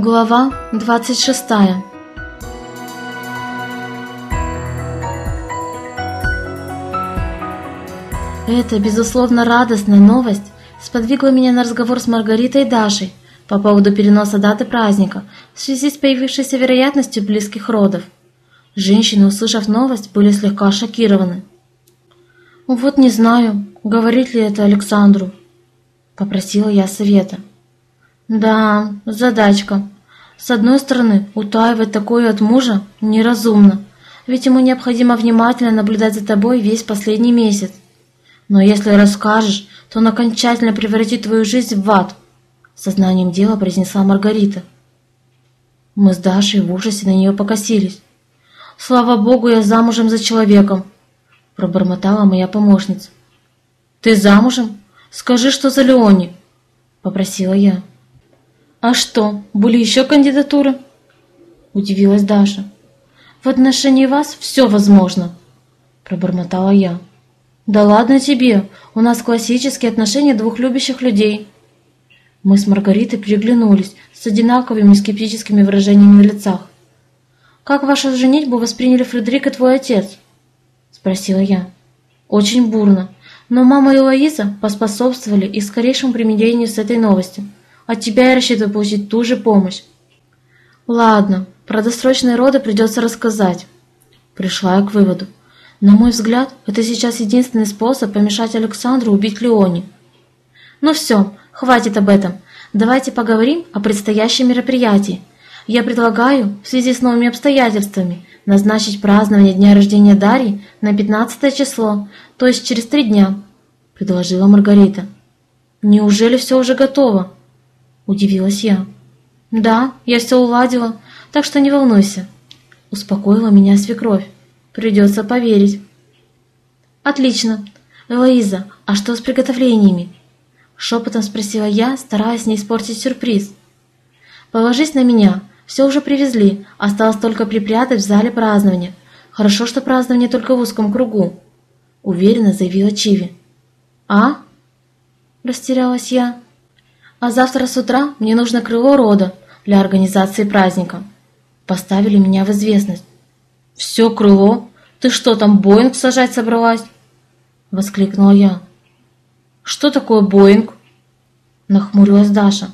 Глава 26. Эта, безусловно, радостная новость сподвигла меня на разговор с Маргаритой и Дашей по поводу переноса даты праздника в связи с появившейся вероятностью близких родов. Женщины, услышав новость, были слегка шокированы. «Вот не знаю, говорить ли это Александру», — попросила я совета. «Да, задачка. С одной стороны, утаивать такое от мужа неразумно, ведь ему необходимо внимательно наблюдать за тобой весь последний месяц. Но если расскажешь, то он окончательно превратит твою жизнь в ад», — сознанием дела произнесла Маргарита. Мы с Дашей в ужасе на нее покосились. «Слава Богу, я замужем за человеком», — пробормотала моя помощница. «Ты замужем? Скажи, что за Леони», — попросила я. «А что, были еще кандидатуры?» — удивилась Даша. «В отношении вас все возможно», — пробормотала я. «Да ладно тебе, у нас классические отношения двух любящих людей». Мы с Маргаритой переглянулись с одинаковыми скептическими выражениями на лицах. «Как вашу женитьбу восприняли Фредерик и твой отец?» — спросила я. «Очень бурно, но мама и Лоиза поспособствовали и скорейшему примирению с этой новостью. От тебя я рассчитываю получить ту же помощь». «Ладно, про досрочные роды придется рассказать». Пришла я к выводу. На мой взгляд, это сейчас единственный способ помешать Александру убить Леони. «Ну все, хватит об этом. Давайте поговорим о предстоящем мероприятии. Я предлагаю, в связи с новыми обстоятельствами, назначить празднование дня рождения Дарьи на 15 число, то есть через 3 дня», — предложила Маргарита. «Неужели все уже готово?» — удивилась я. «Да, я все уладила, так что не волнуйся», — успокоила меня свекровь. «Придется поверить». «Отлично. Элоиза, а что с приготовлениями?» — шепотом спросила я, стараясь не испортить сюрприз. «Положись на меня, все уже привезли, осталось только припрятать в зале празднования. Хорошо, что празднование только в узком кругу», — уверенно заявила Чиви. «А?» — растерялась я. «А завтра с утра мне нужно крыло рода для организации праздника». Поставили меня в известность. «Все крыло? Ты что, там Боинг сажать собралась?» — воскликнула я. «Что такое Боинг?» — нахмурилась Даша.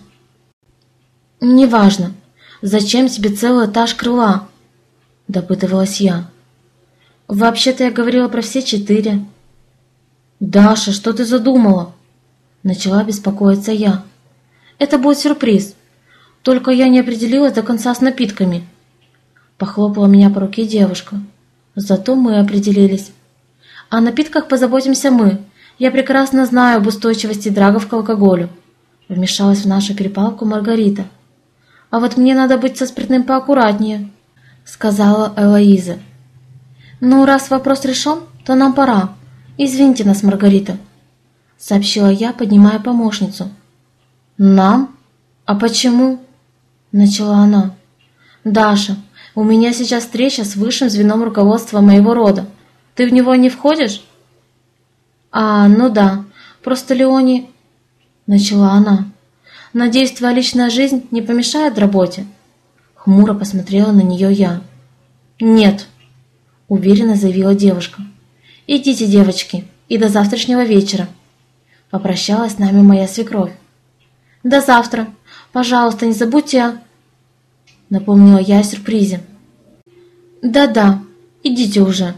«Неважно. Зачем тебе целый этаж крыла?» — допытывалась я. «Вообще-то я говорила про все 4. «Даша, что ты задумала?» — начала беспокоиться я. «Это будет сюрприз. Только я не определилась до конца с напитками». Похлопала меня по руке девушка. «Зато мы определились. О напитках позаботимся мы. Я прекрасно знаю об устойчивости драгов к алкоголю», — вмешалась в нашу перепалку Маргарита. «А вот мне надо быть со спиртным поаккуратнее», — сказала Элоиза. «Ну, раз вопрос решен, то нам пора. Извините нас, Маргарита», — сообщила я, поднимая помощницу. «Нам? А почему?» — начала она. «Даша, у меня сейчас встреча с высшим звеном руководства моего рода. Ты в него не входишь?» «А, ну да, просто Леони...» — начала она. «Надеюсь, твоя личная жизнь не помешает работе?» Хмуро посмотрела на нее я. «Нет», — уверенно заявила девушка. «Идите, девочки, и до завтрашнего вечера», — попрощалась с нами моя свекровь. «До завтра. Пожалуйста, не забудьте о...» — напомнила я о сюрпризе. «Да-да, идите уже».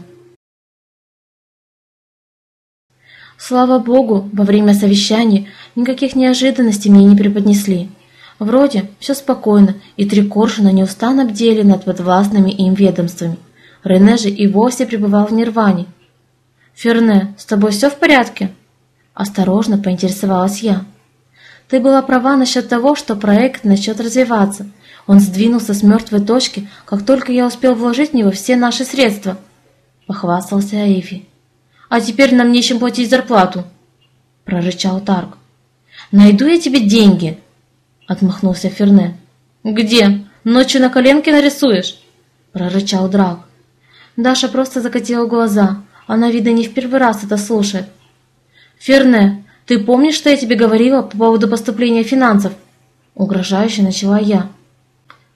Слава Богу, во время совещания никаких неожиданностей мне не преподнесли. Вроде все спокойно, и 3 коршуна неустанно бдели над подвластными им ведомствами. Рене же и вовсе пребывал в нирване. «Ферне, с тобой все в порядке?» Осторожно поинтересовалась я. «Ты была права насчет того, что проект начнет развиваться. Он сдвинулся с мертвой точки, как только я успел вложить в него все наши средства», — похвастался Эйфи. «А теперь нам нечем платить зарплату», — прорычал Тарк. «Найду я тебе деньги», — отмахнулся Ферне. «Где? Ночью на коленке нарисуешь?» — прорычал Драк. Даша просто закатила глаза. Она, видно, не в первый раз это слушает. «Ферне, ты помнишь, что я тебе говорила по поводу поступления финансов?» — угрожающе начала я.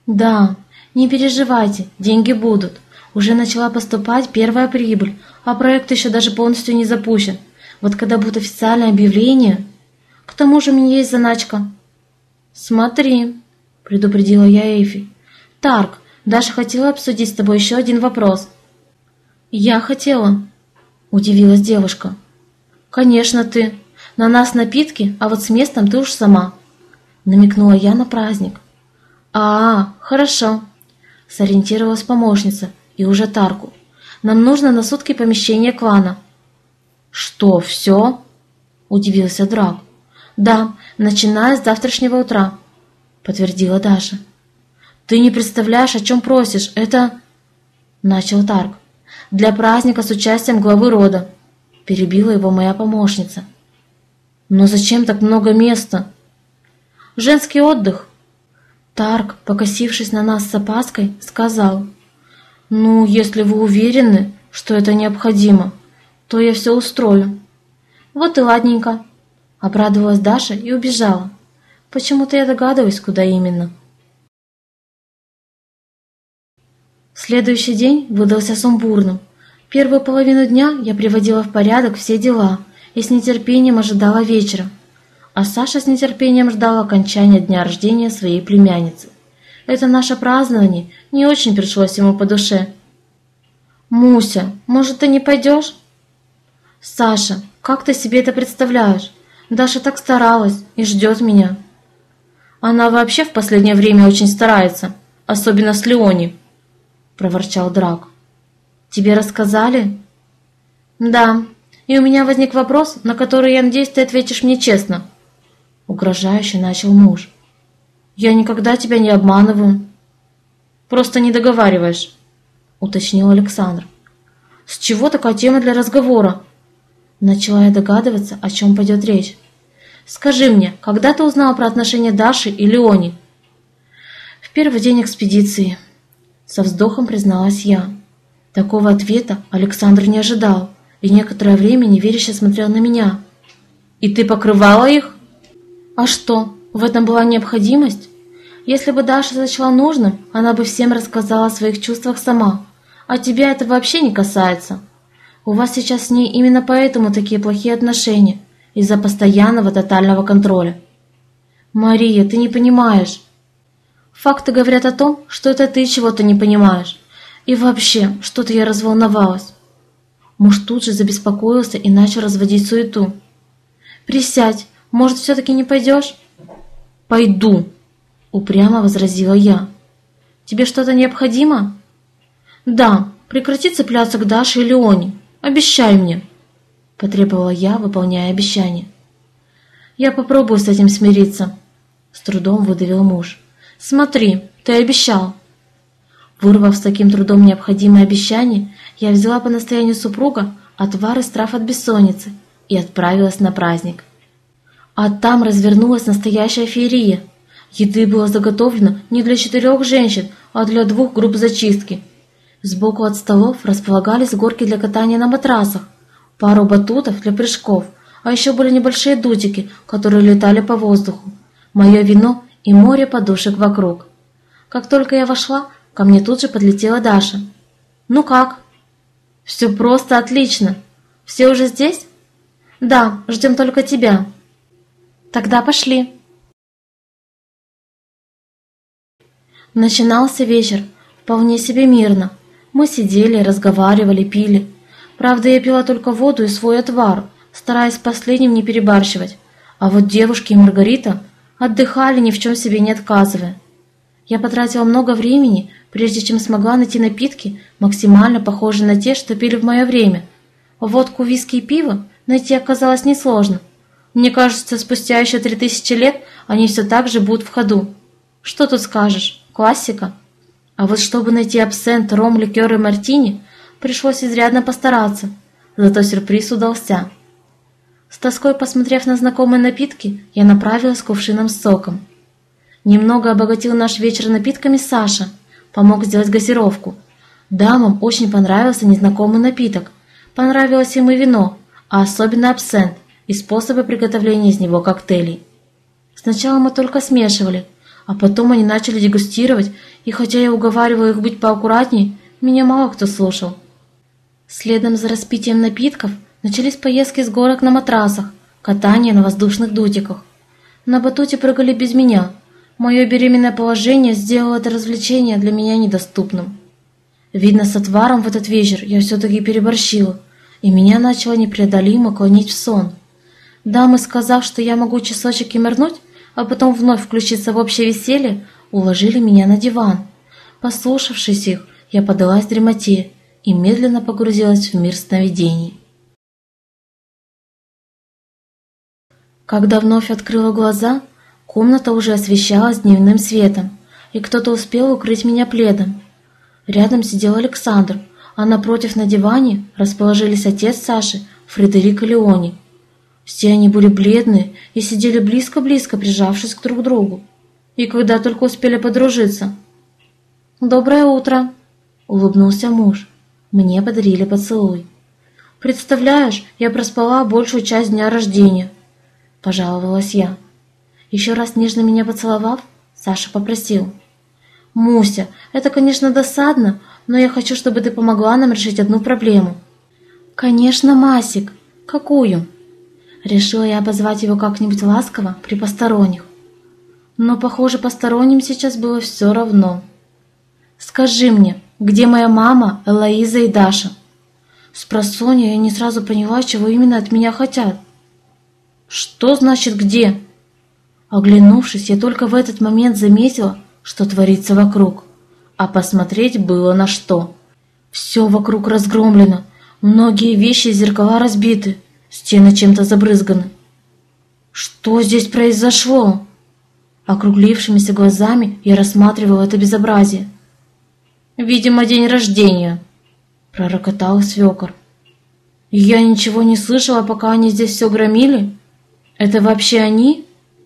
Да, не переживайте, деньги будут. Уже начала поступать первая прибыль, а проект еще даже полностью не запущен. Вот когда будет официальное объявление... К тому же у меня есть заначка. Смотри, предупредила я Эйфи. Тарк, Даша хотела обсудить с тобой еще один вопрос. Я хотела, удивилась девушка. Конечно ты. На нас напитки, а вот с местом ты уж сама. Намекнула я на праздник. Хорошо. Сориентировалась помощница и уже Тарку. Нам нужно на сутки помещение клана. Что, все? Удивился Драк. Да, начиная с завтрашнего утра, подтвердила Даша. Ты не представляешь, о чем просишь, это... Начал Тарк. Для праздника с участием главы рода, перебила его моя помощница. Но зачем так много места? Женский отдых. Тарк, покосившись на нас с опаской, сказал. Ну, если вы уверены, что это необходимо, то я все устрою. Вот и ладненько. Обрадовалась Даша и убежала. Почему-то я догадываюсь, куда именно. Следующий день выдался сумбурным. Первую половину дня я приводила в порядок все дела и с нетерпением ожидала вечера. А Саша с нетерпением ждал окончания дня рождения своей племянницы. Это наше празднование не очень пришлось ему по душе. «Муся, может, ты не пойдешь?» «Саша, как ты себе это представляешь? Даша так старалась и ждет меня». «Она вообще в последнее время очень старается, особенно с Леони», – проворчал Драк. «Тебе рассказали?» «Да, и у меня возник вопрос, на который, я надеюсь, ты ответишь мне честно», – угрожающе начал муж. «Я никогда тебя не обманываю». «Просто не договариваешь», – уточнил Александр. «С чего такая тема для разговора?» Начала я догадываться, о чем пойдет речь. «Скажи мне, когда ты узнала про отношения Даши и Леони?» «В первый день экспедиции», — со вздохом призналась я. Такого ответа Александр не ожидал и некоторое время неверяще смотрел на меня. «И ты покрывала их?» «А что, в этом была необходимость? Если бы Даша сочла нужным, она бы всем рассказала о своих чувствах сама, а тебя это вообще не касается. У вас сейчас с ней именно поэтому такие плохие отношения, из-за постоянного тотального контроля». «Мария, ты не понимаешь. Факты говорят о том, что это ты чего-то не понимаешь. И вообще, что-то я разволновалась». Муж тут же забеспокоился и начал разводить суету. «Присядь, может, все-таки не пойдешь?» «Пойду», — упрямо возразила я. «Тебе что-то необходимо?» «Да, прекрати цепляться к Даше и Леоне. Обещай мне», — потребовала я, выполняя обещание. «Я попробую с этим смириться», — с трудом выдавил муж. «Смотри, ты обещал». Вырвав с таким трудом необходимое обещание, я взяла по настоянию супруга отвар из трав от бессонницы и отправилась на праздник. А там развернулась настоящая феерия. Еды было заготовлено не для 4 женщин, а для 2 групп зачистки. Сбоку от столов располагались горки для катания на матрасах, пару батутов для прыжков, а еще были небольшие дутики, которые летали по воздуху, мое вино и море подушек вокруг. Как только я вошла, ко мне тут же подлетела Даша. «Ну как?» «Все просто отлично. Все уже здесь?» «Да, ждем только тебя». «Тогда пошли». Начинался вечер, вполне себе мирно. Мы сидели, разговаривали, пили. Правда, я пила только воду и свой отвар, стараясь с последним не перебарщивать. А вот девушки и Маргарита отдыхали, ни в чем себе не отказывая. Я потратила много времени, прежде чем смогла найти напитки, максимально похожие на те, что пили в мое время. Водку, виски и пиво найти оказалось несложно. Мне кажется, спустя еще 3000 лет они все так же будут в ходу. Что тут скажешь? Классика. А вот чтобы найти абсент, ром, ликер и мартини, пришлось изрядно постараться. Зато сюрприз удался. С тоской посмотрев на знакомые напитки, я направилась к кувшинам с соком. Немного обогатил наш вечер напитками Саша, помог сделать газировку. Дамам очень понравился незнакомый напиток. Понравилось им и вино, а особенно абсент и способы приготовления из него коктейлей. Сначала мы только смешивали, А потом они начали дегустировать, и хотя я уговаривала их быть поаккуратней, меня мало кто слушал. Следом за распитием напитков начались поездки с горок на матрасах, катание на воздушных дутиках. На батуте прыгали без меня. Мое беременное положение сделало это развлечение для меня недоступным. Видно, с отваром в этот вечер я все-таки переборщила, и меня начало непреодолимо клонить в сон. Дамы, сказав, что я могу часочек и морнуть, а потом вновь включиться в общее веселье, уложили меня на диван. Послушавшись их, я поддалась дремоте и медленно погрузилась в мир сновидений. Когда вновь открыла глаза, комната уже освещалась дневным светом, и кто-то успел укрыть меня пледом. Рядом сидел Александр, а напротив на диване расположились отец Саши, Фредерик и Леони. Все они были бледные и сидели близко-близко, прижавшись к друг другу. И когда только успели подружиться. «Доброе утро!» — улыбнулся муж. Мне подарили поцелуй. «Представляешь, я проспала большую часть дня рождения», — пожаловалась я. Еще раз нежно меня поцеловав, Саша попросил: «Муся, это, конечно, досадно, но я хочу, чтобы ты помогла нам решить одну проблему». «Конечно, Масик. Какую?» Решила я обозвать его как-нибудь ласково при посторонних. Но, похоже, посторонним сейчас было все равно. «Скажи мне, где моя мама, Элоиза и Даша?» Спросонья я не сразу поняла, чего именно от меня хотят. «Что значит «где»?» Оглянувшись, я только в этот момент заметила, что творится вокруг. А посмотреть было на что. Все вокруг разгромлено, многие вещи и зеркала разбиты, стены чем-то забрызганы. Что здесь произошло? Округлившимися глазами я рассматривала это безобразие. «Видимо, день рождения», — пророкотал свекор. «Я ничего не слышала, пока они здесь все громили. Это вообще они?»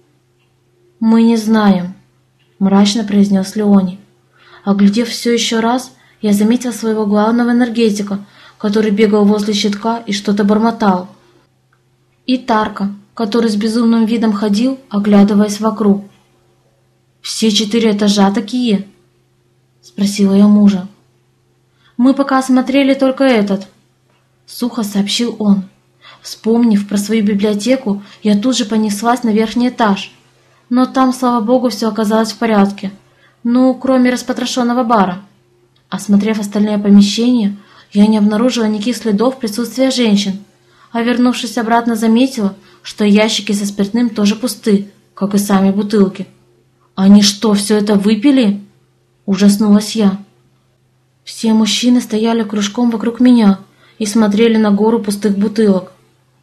«Мы не знаем», — мрачно произнес Леони. Оглядев все еще раз, я заметил своего главного энергетика, который бегал возле щитка и что-то бормотал. И Тарка, который с безумным видом ходил, оглядываясь вокруг. «Все 4 этажа такие?» — спросила я мужа. «Мы пока осмотрели только этот», — сухо сообщил он. Вспомнив про свою библиотеку, я тут же понеслась на верхний этаж. Но там, слава богу, все оказалось в порядке. Ну, кроме распотрошенного бара. Осмотрев остальные помещения, я не обнаружила никаких следов присутствия женщин, а вернувшись обратно, заметила, что ящики со спиртным тоже пусты, как и сами бутылки. «Они что, все это выпили?» – ужаснулась я. Все мужчины стояли кружком вокруг меня и смотрели на гору пустых бутылок.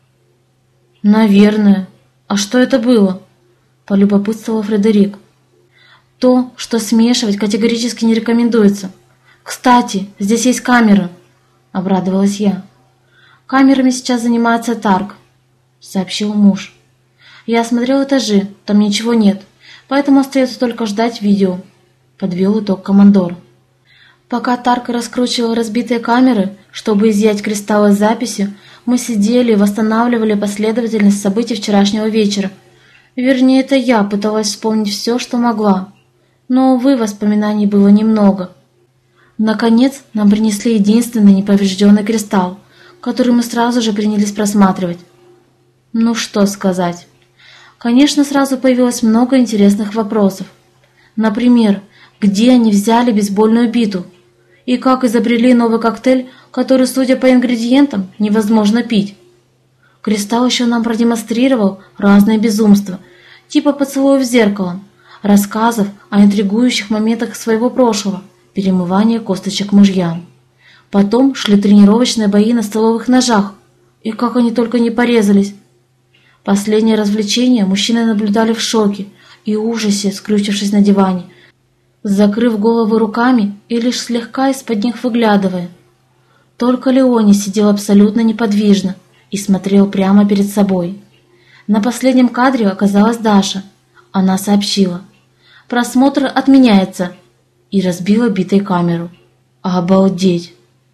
«Наверное. А что это было?» – полюбопытствовал Фредерик. «То, что смешивать категорически не рекомендуется. Кстати, здесь есть камеры», – обрадовалась я. «Камерами сейчас занимается Тарк», – сообщил муж. «Я осмотрел этажи, там ничего нет, поэтому остается только ждать видео», – подвел итог командор. Пока Тарк раскручивал разбитые камеры, чтобы изъять кристаллы записи, мы сидели и восстанавливали последовательность событий вчерашнего вечера. Вернее, это я пыталась вспомнить все, что могла. Но, увы, воспоминаний было немного. Наконец, нам принесли единственный неповрежденный кристалл, который мы сразу же принялись просматривать. Ну что сказать. Конечно, сразу появилось много интересных вопросов. Например, где они взяли бейсбольную биту? И как изобрели новый коктейль, который, судя по ингредиентам, невозможно пить? Кристалл еще нам продемонстрировал разные безумства, типа поцелуев зеркалом, рассказов о интригующих моментах своего прошлого, перемывания косточек мужьям. Потом шли тренировочные бои на столовых ножах, и как они только не порезались. Последнее развлечение мужчины наблюдали в шоке и ужасе, скрючившись на диване, закрыв головы руками и лишь слегка из-под них выглядывая. Только Леони сидел абсолютно неподвижно и смотрел прямо перед собой. На последнем кадре оказалась Даша. Она сообщила: «Просмотр отменяется», и разбила битой камеру. Обалдеть!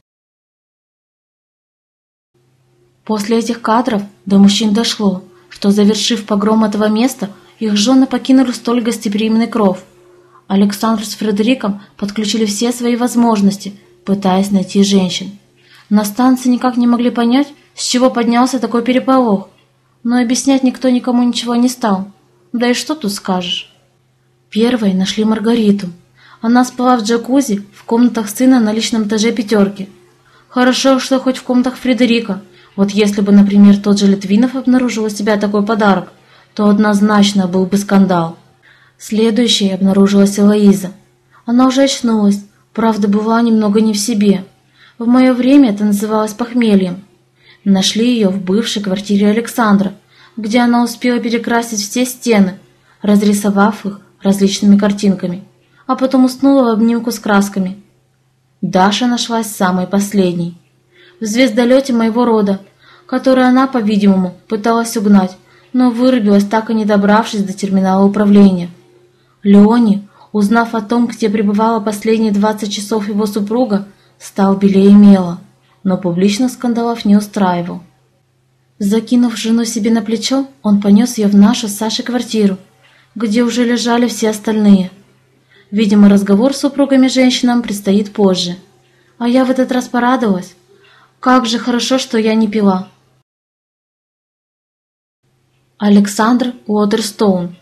После этих кадров до мужчин дошло, что, завершив погром этого места, их жены покинули столь гостеприимный кров Александр с Фредериком подключили все свои возможности, пытаясь найти женщин. На станции никак не могли понять, с чего поднялся такой переполох, но объяснять никто никому ничего не стал. Да и что тут скажешь? Первой нашли Маргариту. Она спала в джакузи в комнатах сына на личном этаже пятерки. Хорошо, что хоть в комнатах Фредерика. Вот если бы, например, тот же Литвинов обнаружил у себя такой подарок, то однозначно был бы скандал. Следующей обнаружилась Элоиза. Она уже очнулась, правда, была немного не в себе. В мое время это называлось похмельем. Нашли ее в бывшей квартире Александра, где она успела перекрасить все стены, разрисовав их различными картинками, а потом уснула в обнимку с красками. Даша нашлась самой последней. В звездолете моего рода, который она, по-видимому, пыталась угнать, но вырубилась, так и не добравшись до терминала управления. Леони, узнав о том, где пребывала последние 20 часов его супруга, стал белее мела, но публично скандалов не устраивал. Закинув жену себе на плечо, он понес ее в нашу с Сашей квартиру, где уже лежали все остальные. Видимо, разговор с супругами-женщинам предстоит позже. А я в этот раз порадовалась. Как же хорошо, что я не пила. Александр Уотерстоун.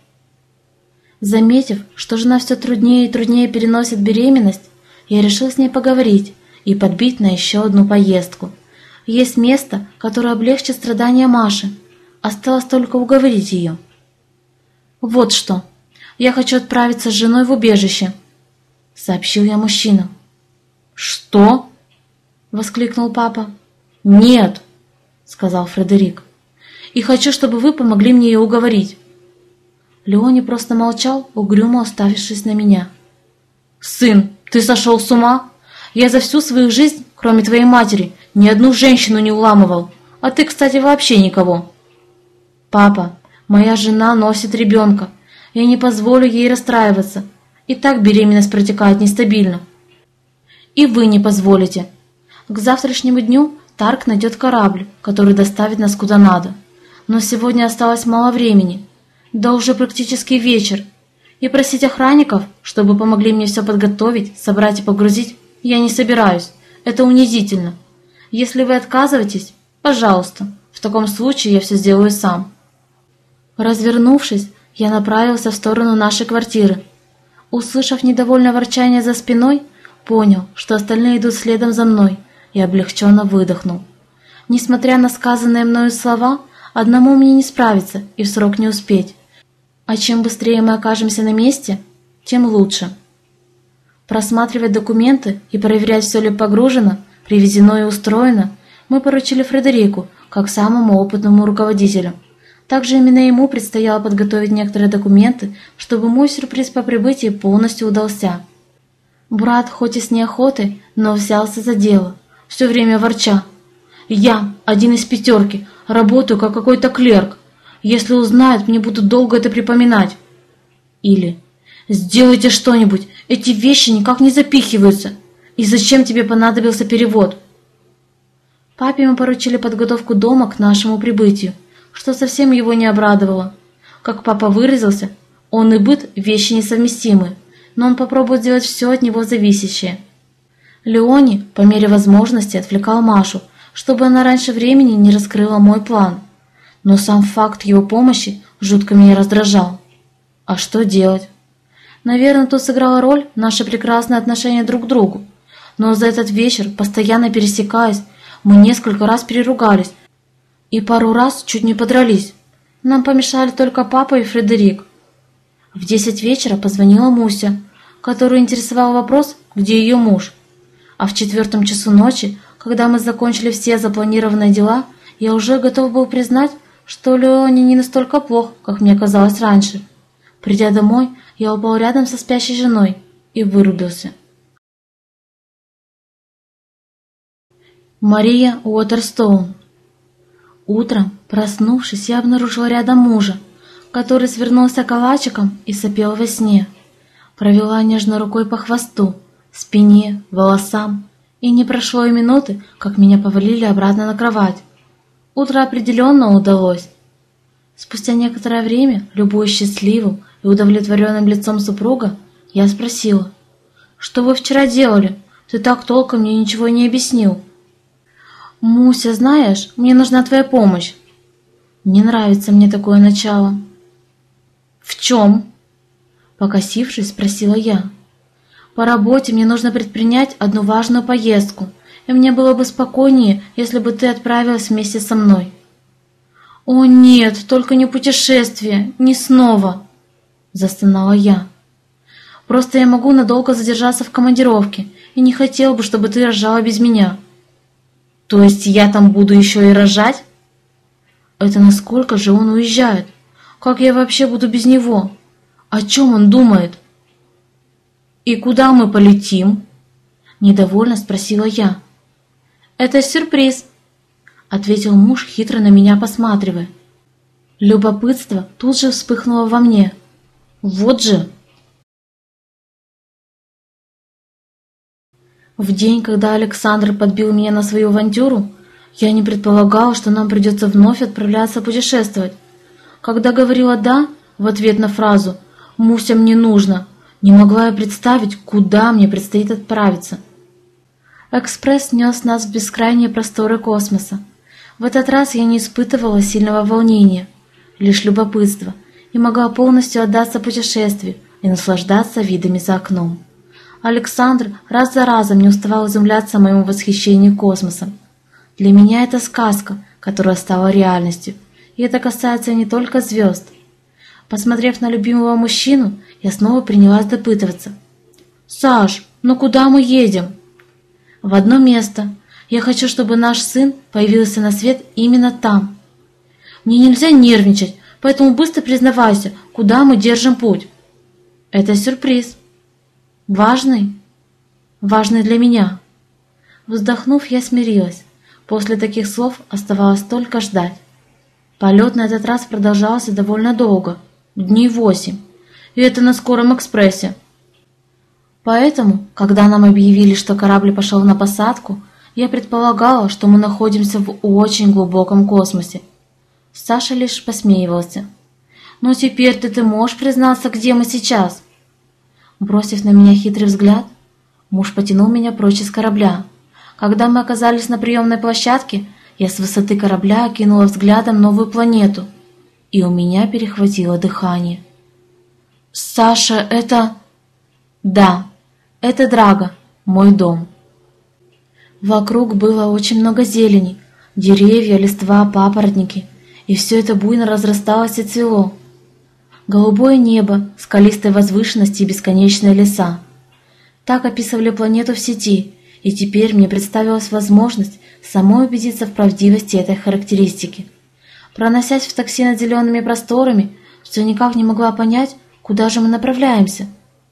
Заметив, что жена все труднее и труднее переносит беременность, я решил с ней поговорить и подбить на еще одну поездку. Есть место, которое облегчит страдания Маши. Осталось только уговорить ее. «Вот что. Я хочу отправиться с женой в убежище», — сообщил я мужчинам. «Что?» — воскликнул папа. «Нет», — сказал Фредерик. «И хочу, чтобы вы помогли мне ее уговорить». Леони просто молчал, угрюмо уставившись на меня. «Сын, ты сошел с ума? Я за всю свою жизнь, кроме твоей матери, ни одну женщину не уламывал, а ты, кстати, вообще никого». «Папа, моя жена носит ребенка. Я не позволю ей расстраиваться. И так беременность протекает нестабильно». «И вы не позволите. К завтрашнему дню Тарк найдет корабль, который доставит нас куда надо. Но сегодня осталось мало времени. Да уже практически вечер. И просить охранников, чтобы помогли мне все подготовить, собрать и погрузить, я не собираюсь. Это унизительно. Если вы отказываетесь, пожалуйста. В таком случае я все сделаю сам». Развернувшись, я направился в сторону нашей квартиры. Услышав недовольное ворчание за спиной, понял, что остальные идут следом за мной, и облегченно выдохнул. Несмотря на сказанные мною слова, одному мне не справиться и в срок не успеть. А чем быстрее мы окажемся на месте, тем лучше. Просматривать документы и проверять, все ли погружено, привезено и устроено, мы поручили Фредерику, как самому опытному руководителю. Также именно ему предстояло подготовить некоторые документы, чтобы мой сюрприз по прибытии полностью удался. Брат, хоть и с неохотой, но взялся за дело, все время ворча. «Я, один из пятерки, работаю как какой-то клерк. Если узнают, мне будут долго это припоминать». Или «Сделайте что-нибудь, эти вещи никак не запихиваются. И зачем тебе понадобился перевод?» Папе мы поручили подготовку дома к нашему прибытию, что совсем его не обрадовало. Как папа выразился, он и быт – вещи несовместимые, но он попробует сделать все от него зависящее. Леони по мере возможности отвлекал Машу, чтобы она раньше времени не раскрыла мой план. Но сам факт его помощи жутко меня раздражал. А что делать? Наверное, тут сыграла роль наше прекрасное отношение друг к другу. Но за этот вечер, постоянно пересекаясь, мы несколько раз переругались и пару раз чуть не подрались. Нам помешали только папа и Фредерик. В 10 вечера позвонила Муся, которую интересовал вопрос, где ее муж. А в 4 часу ночи, когда мы закончили все запланированные дела, я уже готов был признать, что Леони не настолько плох, как мне казалось раньше. Придя домой, я упал рядом со спящей женой и вырубился. Мария Уотерстоун. Утром, проснувшись, я обнаружила рядом мужа, который свернулся калачиком и сопел во сне. Провела нежно рукой по хвосту, спине, волосам, и не прошло и минуты, как меня повалили обратно на кровать. Утро определенно удалось. Спустя некоторое время, любуясь счастливым и удовлетворенным лицом супруга, Я спросила: «Что вы вчера делали? Ты так толком мне ничего и не объяснил». «Муся, знаешь, мне нужна твоя помощь». «Не нравится мне такое начало». «В чем?» Покосившись, спросила я. «По работе мне нужно предпринять одну важную поездку, и мне было бы спокойнее, если бы ты отправилась вместе со мной». «О нет, только не путешествие, не снова!» Застонала я. «Просто я могу надолго задержаться в командировке, и не хотел бы, чтобы ты рожала без меня». «То есть я там буду еще и рожать?» «Это насколько же он уезжает? Как я вообще буду без него? О чем он думает?» «И куда мы полетим?» Недовольно спросила я. «Это сюрприз», — ответил муж, хитро на меня посматривая. Любопытство тут же вспыхнуло во мне. Вот же! В день, когда Александр подбил меня на свою авантюру, я не предполагала, что нам придется вновь отправляться путешествовать. Когда говорила «да» в ответ на фразу «Муся, мне нужно», не могла я представить, куда мне предстоит отправиться. Экспресс нес нас в бескрайние просторы космоса. В этот раз я не испытывала сильного волнения, лишь любопытство, и могла полностью отдаться путешествию и наслаждаться видами за окном. Александр раз за разом не уставал изумляться моему восхищению космосом. Для меня это сказка, которая стала реальностью, и это касается не только звезд. Посмотрев на любимого мужчину, я снова принялась допытываться. «Саш, ну куда мы едем?» «В одно место. Я хочу, чтобы наш сын появился на свет именно там». «Мне нельзя нервничать, поэтому быстро признавайся, куда мы держим путь». «Это сюрприз». «Важный?» «Важный для меня». Вздохнув, я смирилась. После таких слов оставалось только ждать. Полет на этот раз продолжался довольно долго, дней 8, и это на скором экспрессе. Поэтому, когда нам объявили, что корабль пошел на посадку, я предполагала, что мы находимся в очень глубоком космосе. Саша лишь посмеивался. «Ну теперь-то ты можешь признаться, где мы сейчас?» Бросив на меня хитрый взгляд, муж потянул меня прочь из корабля. Когда мы оказались на приемной площадке, я с высоты корабля окинула взглядом новую планету, и у меня перехватило дыхание. «Саша, это...» «Да, это Драга, мой дом». Вокруг было очень много зелени, деревья, листва, папоротники, и все это буйно разрасталось и цвело. Голубое небо, скалистые возвышенности и бесконечные леса. Так описывали планету в сети, и теперь мне представилась возможность самой убедиться в правдивости этой характеристики. Проносясь в такси над зелеными просторами, все никак не могла понять, куда же мы направляемся.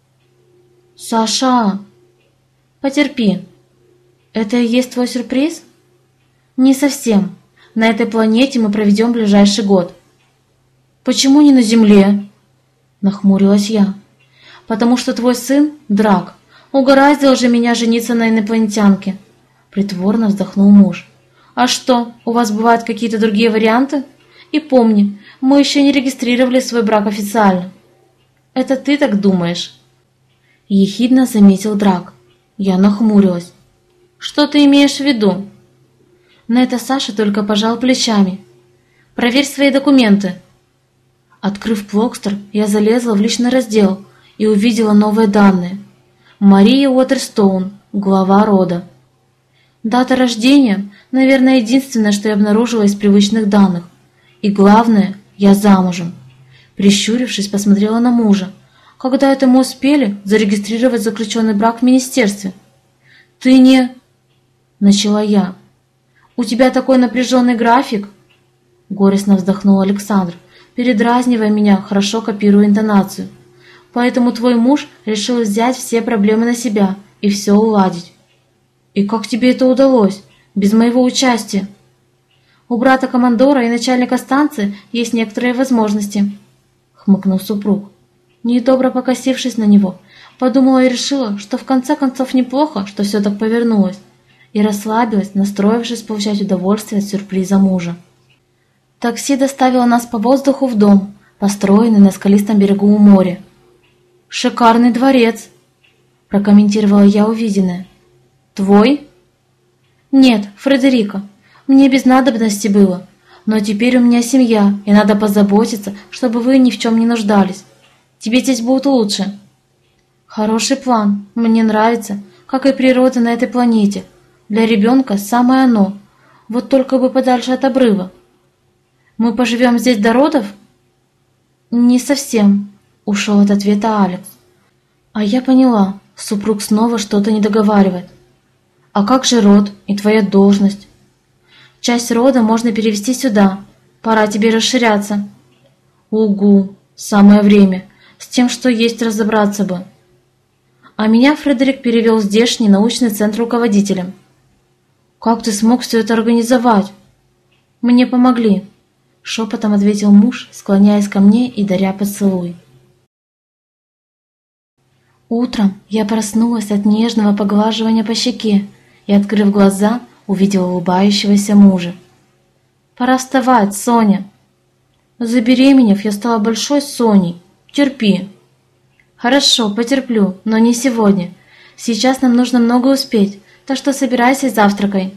«Саша!» «Потерпи. Это и есть твой сюрприз?» «Не совсем. На этой планете мы проведем ближайший год». «Почему не на Земле?» Нахмурилась я. «Потому что твой сын, Драг, угораздил же меня жениться на инопланетянке», притворно вздохнул муж. «А что, у вас бывают какие-то другие варианты? И помни, мы еще не регистрировали свой брак официально». «Это ты так думаешь?» Ехидно заметил Драг. Я нахмурилась. «Что ты имеешь в виду?» На это Саша только пожал плечами. «Проверь свои документы». Открыв Плокстер, я залезла в личный раздел и увидела новые данные. Мария Уотерстоун, глава рода. Дата рождения, наверное, единственное, что я обнаружила из привычных данных. И главное, я замужем. Прищурившись, посмотрела на мужа. Когда это мы успели зарегистрировать заключенный брак в министерстве? «Ты не...» — начала я. «У тебя такой напряженный график?» Горестно вздохнул Александр, передразнивая меня, хорошо копируя интонацию. «Поэтому твой муж решил взять все проблемы на себя и все уладить». «И как тебе это удалось? Без моего участия?» «У брата командора и начальника станции есть некоторые возможности», — хмыкнул супруг. Недобро покосившись на него, подумала и решила, что в конце концов неплохо, что все так повернулось, и расслабилась, настроившись получать удовольствие от сюрприза мужа. Такси доставило нас по воздуху в дом, построенный на скалистом берегу у моря. «Шикарный дворец», – прокомментировала я увиденное. «Твой?» «Нет, Фредерика. Мне без надобности было. Но теперь у меня семья, и надо позаботиться, чтобы вы ни в чем не нуждались. Тебе здесь будет лучше». «Хороший план. Мне нравится, как и природа на этой планете. Для ребенка самое оно. Вот только бы подальше от обрыва». «Мы поживем здесь до родов?» «Не совсем», – ушел от ответа Алекс. А я поняла, супруг снова что-то не договаривает. «А как же род и твоя должность?» «Часть рода можно перевести сюда. Пора тебе расширяться». «Угу, самое время. С тем, что есть, разобраться бы». А меня Фредерик перевел в здешний научный центр руководителем. «Как ты смог все это организовать?» «Мне помогли», – шепотом ответил муж, склоняясь ко мне и даря поцелуй. Утром я проснулась от нежного поглаживания по щеке и, открыв глаза, увидела улыбающегося мужа. «Пора вставать, Соня!» «Забеременев, я стала большой Соней. Терпи!» «Хорошо, потерплю, но не сегодня. Сейчас нам нужно много успеть, так что собирайся и завтракай».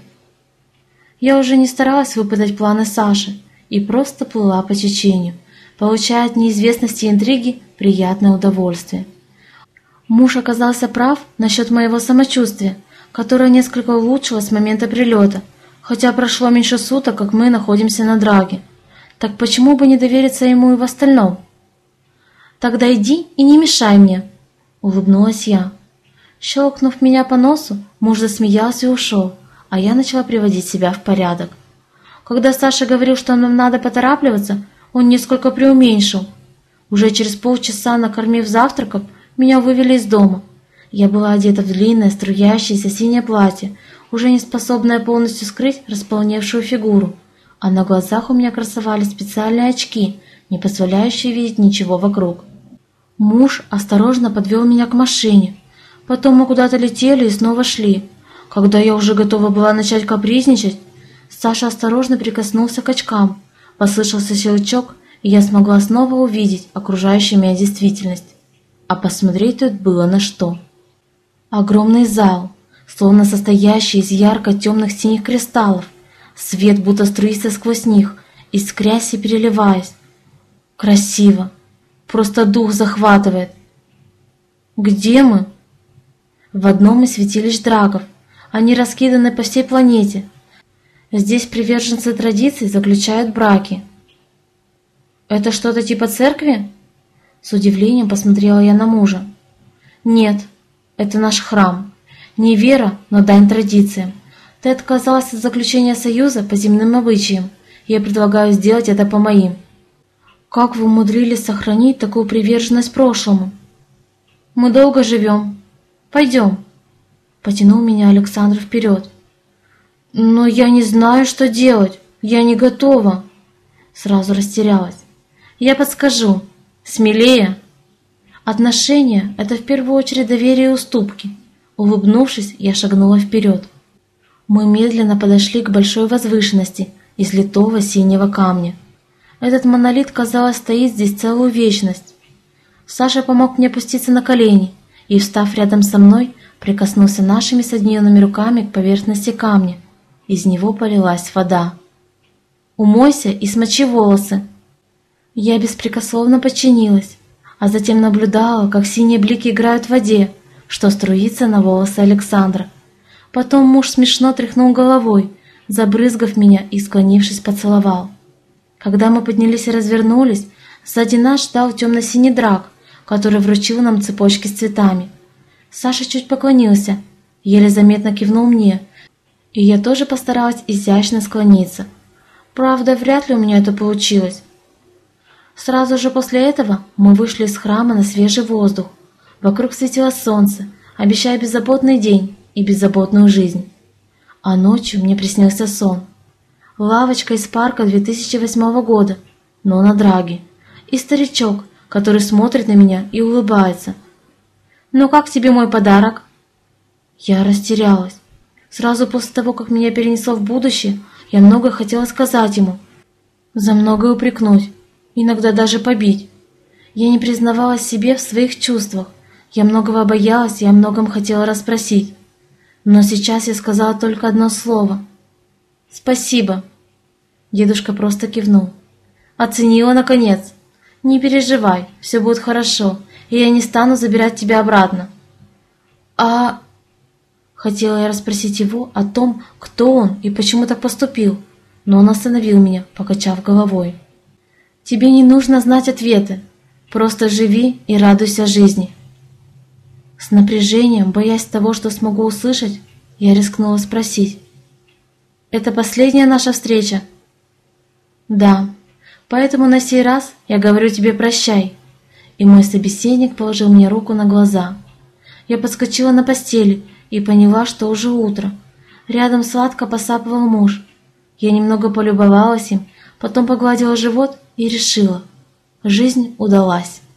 Я уже не старалась выпытать планы Саши и просто плыла по течению, получая от неизвестности и интриги приятное удовольствие. Муж оказался прав насчет моего самочувствия, которое несколько улучшилось с момента прилета, хотя прошло меньше суток, как мы находимся на драге. Так почему бы не довериться ему и в остальном? «Тогда иди и не мешай мне», — улыбнулась я. Щелкнув меня по носу, муж засмеялся и ушел, а я начала приводить себя в порядок. Когда Саша говорил, что нам надо поторапливаться, он несколько преуменьшил. Уже через полчаса, накормив завтраком, меня вывели из дома. Я была одета в длинное, струящееся синее платье, уже не способное полностью скрыть располневшую фигуру, а на глазах у меня красовались специальные очки, не позволяющие видеть ничего вокруг. Муж осторожно подвел меня к машине. Потом мы куда-то летели и снова шли. Когда я уже готова была начать капризничать, Саша осторожно прикоснулся к очкам. Послышался щелчок, и я смогла снова увидеть окружающую меня действительность. А посмотреть тут было на что. Огромный зал, словно состоящий из ярко-темных синих кристаллов. Свет будто струится сквозь них, искрясь и переливаясь. Красиво. Просто дух захватывает. Где мы? В одном из святилищ драгов. Они раскиданы по всей планете. Здесь приверженцы традиций заключают браки. Это что-то типа церкви? С удивлением посмотрела я на мужа. Нет, это наш храм. Не вера, но дань традициям. Ты отказалась от заключения союза по земным обычаям. Я предлагаю сделать это по моим. Как вы умудрились сохранить такую приверженность прошлому? Мы долго живем. Пойдем. Потянул меня Александр вперед. Но я не знаю, что делать. Я не готова. Сразу растерялась. Я подскажу. Смелее. Отношения – это в первую очередь доверие и уступки. Улыбнувшись, я шагнула вперед. Мы медленно подошли к большой возвышенности из литого синего камня. Этот монолит, казалось, стоит здесь целую вечность. Саша помог мне опуститься на колени и, встав рядом со мной, прикоснулся нашими соединенными руками к поверхности камня. Из него полилась вода. «Умойся и смочи волосы». Я беспрекословно подчинилась, а затем наблюдала, как синие блики играют в воде, что струится на волосы Александра. Потом муж смешно тряхнул головой, забрызгав меня и, склонившись, поцеловал. Когда мы поднялись и развернулись, сзади нас ждал темно-синий драк, который вручил нам цепочки с цветами. Саша чуть поклонился, еле заметно кивнул мне, и я тоже постаралась изящно склониться. Правда, вряд ли у меня это получилось. Сразу же после этого мы вышли из храма на свежий воздух. Вокруг светило солнце, обещая беззаботный день и беззаботную жизнь. А ночью мне приснился сон. Лавочка из парка 2008 года, но на драге. И старичок, который смотрит на меня и улыбается. «Ну как тебе мой подарок?» Я растерялась. Сразу после того, как меня перенесло в будущее, я многое хотела сказать ему. За многое упрекнуть, иногда даже побить. Я не признавалась себе в своих чувствах. Я многого боялась и о многом хотела расспросить. Но сейчас я сказала только одно слово. «Спасибо». Дедушка просто кивнул. «Оценила, наконец. Не переживай, все будет хорошо, и я не стану забирать тебя обратно». «А...» Хотела я расспросить его о том, кто он и почему так поступил, но он остановил меня, покачав головой. «Тебе не нужно знать ответы. Просто живи и радуйся жизни». С напряжением, боясь того, что смогу услышать, я рискнула спросить. «Это последняя наша встреча?» «Да, поэтому на сей раз я говорю тебе прощай». И мой собеседник положил мне руку на глаза. Я подскочила на постели и поняла, что уже утро. Рядом сладко посапывал муж. Я немного полюбовалась им, потом погладила живот и решила: жизнь удалась.